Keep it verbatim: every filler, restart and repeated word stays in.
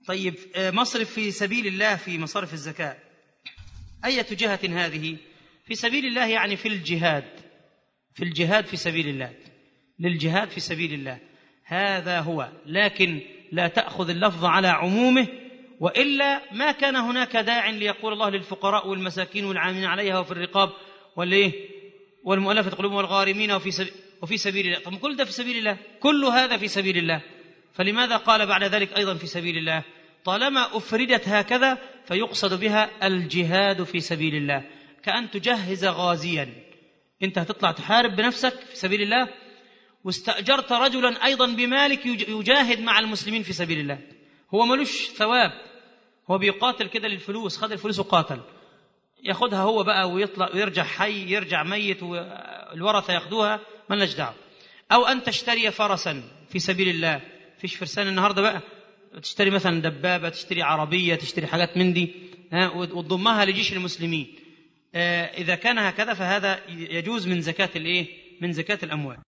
طيب مصرف في سبيل الله في مصارف الزكاة أية جهة هذه؟ في سبيل الله يعني في الجهاد، في الجهاد في سبيل الله، للجهاد في سبيل الله، هذا هو. لكن لا تأخذ اللفظ على عمومه، وإلا ما كان هناك داع ليقول الله للفقراء والمساكين والعاملين عليها وفي الرقاب والإيه والمؤلفة قلوبهم والغارمين وفي سبيل, وفي سبيل الله. طب كل ده في سبيل الله، كل هذا في سبيل الله، فلماذا قال بعد ذلك أيضا في سبيل الله؟ طالما أفردت هكذا فيقصد بها الجهاد في سبيل الله، كأن تجهز غازيا، أنت هتطلع تحارب بنفسك في سبيل الله، واستأجرت رجلا أيضا بمالك يجاهد مع المسلمين في سبيل الله، هو ملوش ثواب، هو بيقاتل كده للفلوس، خد الفلوس وقاتل، ياخدها هو بقى ويطلع ويرجع حي يرجع ميت والورثة ياخدوها، ما لناش دعوة. أو أن تشتري فرسا في سبيل الله، فيش فرسان النهاردة بقى، تشتري مثلا دبابة، تشتري عربية، تشتري حاجات من دي وتضمها لجيش المسلمين. إذا كان هكذا فهذا يجوز من زكاة الإيه؟ من زكاة الأموال.